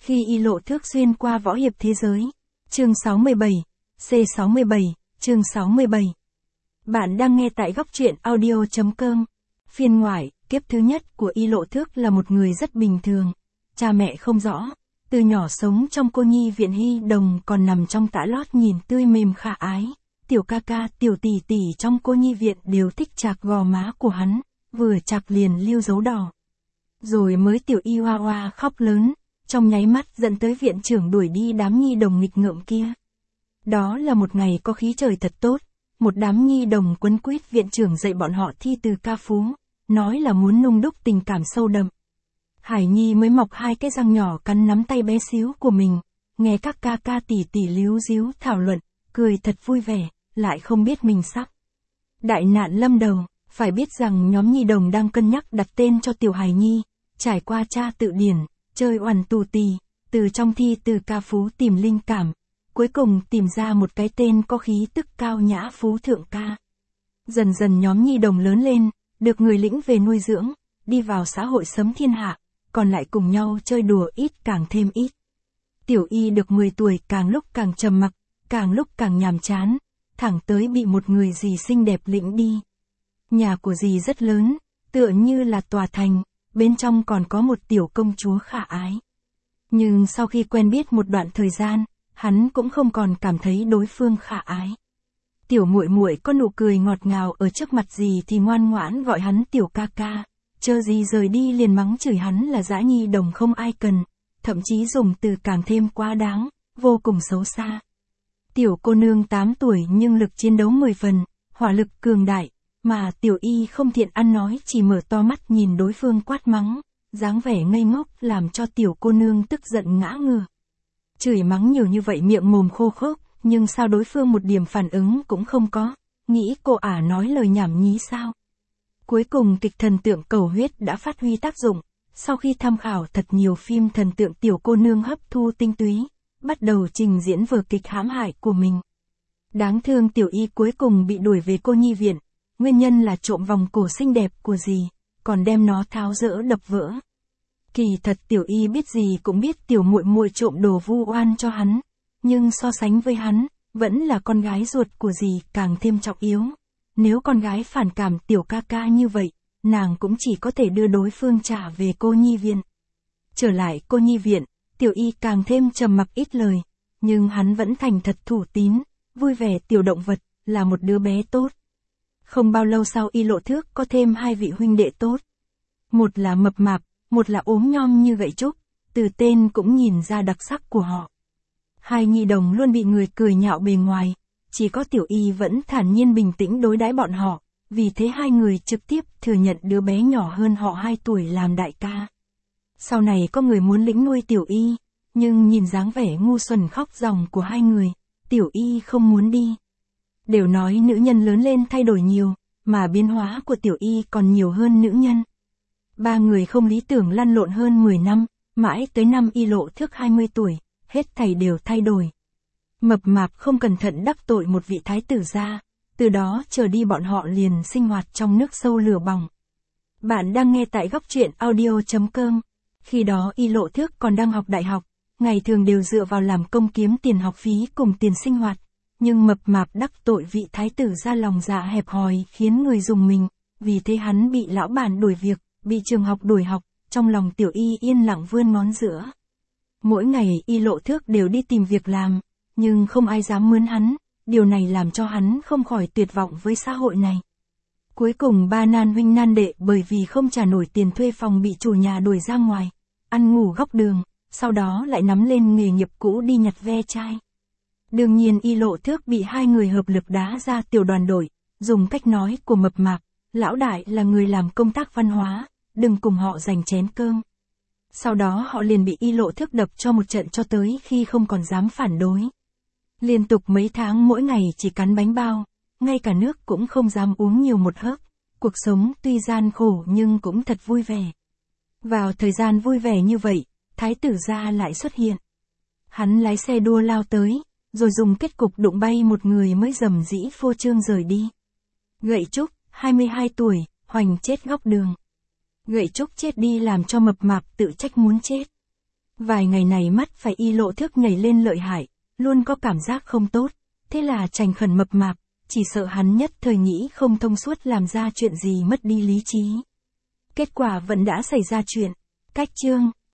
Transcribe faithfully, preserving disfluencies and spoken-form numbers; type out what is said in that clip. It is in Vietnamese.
Khi Y Lộ Thước xuyên qua võ hiệp thế giới. Chương sáu mươi bảy, C sáu mươi bảy, chương sáu mươi bảy. Bạn đang nghe tại góc truyện audio chấm com. Phiên ngoại, kiếp thứ nhất của Y Lộ Thước là một người rất bình thường. Cha mẹ không rõ, từ nhỏ sống trong cô nhi viện Hy Đồng còn nằm trong tã lót nhìn tươi mềm khả ái. Tiểu ca ca, tiểu tỷ tỷ trong cô nhi viện đều thích chạc gò má của hắn, vừa chạc liền lưu dấu đỏ. Rồi mới tiểu Y hoa hoa khóc lớn, trong nháy mắt dẫn tới viện trưởng đuổi đi đám nhi đồng nghịch ngợm kia. Đó là một ngày có khí trời thật tốt, một đám nhi đồng quấn quýt viện trưởng dạy bọn họ thi từ ca phú, nói là muốn nung đúc tình cảm sâu đậm. Hải Nhi mới mọc hai cái răng nhỏ cắn nắm tay bé xíu của mình, nghe các ca ca tỷ tỷ líu díu thảo luận, cười thật vui vẻ, lại không biết mình sắp đại nạn lâm đầu. Phải biết rằng nhóm nhi đồng đang cân nhắc đặt tên cho tiểu Hải Nhi, trải qua tra tự điển, chơi oằn tù tì, từ trong thi từ ca phú tìm linh cảm, cuối cùng tìm ra một cái tên có khí tức cao nhã phú thượng ca. Dần dần nhóm nhi đồng lớn lên, được người lĩnh về nuôi dưỡng, đi vào xã hội sấm thiên hạ, còn lại cùng nhau chơi đùa ít càng thêm ít. Tiểu Y được mười tuổi càng lúc càng trầm mặc, càng lúc càng nhàm chán, thẳng tới bị một người dì xinh đẹp lĩnh đi. Nhà của dì rất lớn, tựa như là tòa thành, bên trong còn có một tiểu công chúa khả ái. Nhưng sau khi quen biết một đoạn thời gian, hắn cũng không còn cảm thấy đối phương khả ái. Tiểu muội muội có nụ cười ngọt ngào ở trước mặt dì thì ngoan ngoãn gọi hắn tiểu ca ca, chờ dì rời đi liền mắng chửi hắn là dã nhi đồng không ai cần, thậm chí dùng từ càng thêm quá đáng, vô cùng xấu xa. Tiểu cô nương tám tuổi nhưng lực chiến đấu mười phần, hỏa lực cường đại, mà tiểu Y không thiện ăn nói chỉ mở to mắt nhìn đối phương quát mắng, dáng vẻ ngây ngốc làm cho tiểu cô nương tức giận ngã ngửa. Chửi mắng nhiều như vậy miệng mồm khô khốc, nhưng sao đối phương một điểm phản ứng cũng không có, nghĩ cô ả nói lời nhảm nhí sao. Cuối cùng kịch thần tượng cầu huyết đã phát huy tác dụng, sau khi tham khảo thật nhiều phim thần tượng tiểu cô nương hấp thu tinh túy, bắt đầu trình diễn vở kịch hãm hại của mình. Đáng thương tiểu Y cuối cùng bị đuổi về cô nhi viện, nguyên nhân là trộm vòng cổ xinh đẹp của dì, còn đem nó tháo dỡ đập vỡ. Kỳ thật tiểu Y biết gì cũng biết tiểu muội muội trộm đồ vu oan cho hắn, nhưng so sánh với hắn, vẫn là con gái ruột của dì càng thêm trọng yếu. Nếu con gái phản cảm tiểu ca ca như vậy, nàng cũng chỉ có thể đưa đối phương trả về cô nhi viện. Trở lại cô nhi viện, tiểu Y càng thêm trầm mặc ít lời, nhưng hắn vẫn thành thật thủ tín, vui vẻ tiểu động vật, là một đứa bé tốt. Không bao lâu sau Y Lộ Thước có thêm hai vị huynh đệ tốt. Một là mập mạp, một là ốm nhom như gậy trúc, từ tên cũng nhìn ra đặc sắc của họ. Hai nhi đồng luôn bị người cười nhạo bề ngoài, chỉ có tiểu Y vẫn thản nhiên bình tĩnh đối đãi bọn họ, vì thế hai người trực tiếp thừa nhận đứa bé nhỏ hơn họ hai tuổi làm đại ca. Sau này có người muốn lĩnh nuôi tiểu Y, nhưng nhìn dáng vẻ ngu xuẩn khóc ròng của hai người, tiểu Y không muốn đi. Đều nói nữ nhân lớn lên thay đổi nhiều, mà biến hóa của tiểu Y còn nhiều hơn nữ nhân. Ba người không lý tưởng lăn lộn hơn mười năm, mãi tới năm Y Lộ Thước hai mươi tuổi, hết thảy đều thay đổi. Mập mạp không cẩn thận đắc tội một vị thái tử gia, từ đó trở đi bọn họ liền sinh hoạt trong nước sâu lửa bỏng. Bạn đang nghe tại góc truyện audio chấm com. Khi đó Y Lộ Thước còn đang học đại học, ngày thường đều dựa vào làm công kiếm tiền học phí cùng tiền sinh hoạt. Nhưng mập mạp đắc tội vị thái tử ra lòng dạ hẹp hòi khiến người dùng mình, vì thế hắn bị lão bản đuổi việc, bị trường học đuổi học, trong lòng tiểu Y yên lặng vươn ngón giữa. Mỗi ngày Y Lộ Thước đều đi tìm việc làm, nhưng không ai dám mướn hắn, điều này làm cho hắn không khỏi tuyệt vọng với xã hội này. Cuối cùng ba nan huynh nan đệ bởi vì không trả nổi tiền thuê phòng bị chủ nhà đuổi ra ngoài, ăn ngủ góc đường, sau đó lại nắm lên nghề nghiệp cũ đi nhặt ve chai. Đương nhiên Y Lộ Thước bị hai người hợp lực đá ra tiểu đoàn đội, dùng cách nói của mập mạp, lão đại là người làm công tác văn hóa, đừng cùng họ giành chén cơm. Sau đó họ liền bị Y Lộ Thước đập cho một trận cho tới khi không còn dám phản đối. Liên tục mấy tháng mỗi ngày chỉ cắn bánh bao, ngay cả nước cũng không dám uống nhiều một hớp, cuộc sống tuy gian khổ nhưng cũng thật vui vẻ. Vào thời gian vui vẻ như vậy, thái tử gia lại xuất hiện. Hắn lái xe đua lao tới, rồi dùng kết cục đụng bay một người mới dầm dĩ phô trương rời đi. Gậy trúc, hai mươi hai tuổi, hoành chết góc đường. Gậy trúc chết đi làm cho mập mạp tự trách muốn chết. Vài ngày này mắt phải y lộ thước nhảy lên lợi hại, luôn có cảm giác không tốt. Thế là Trành Khẩn mập mạp, chỉ sợ hắn nhất thời nghĩ không thông suốt làm ra chuyện gì mất đi lý trí. Kết quả vẫn đã xảy ra chuyện. Cách chương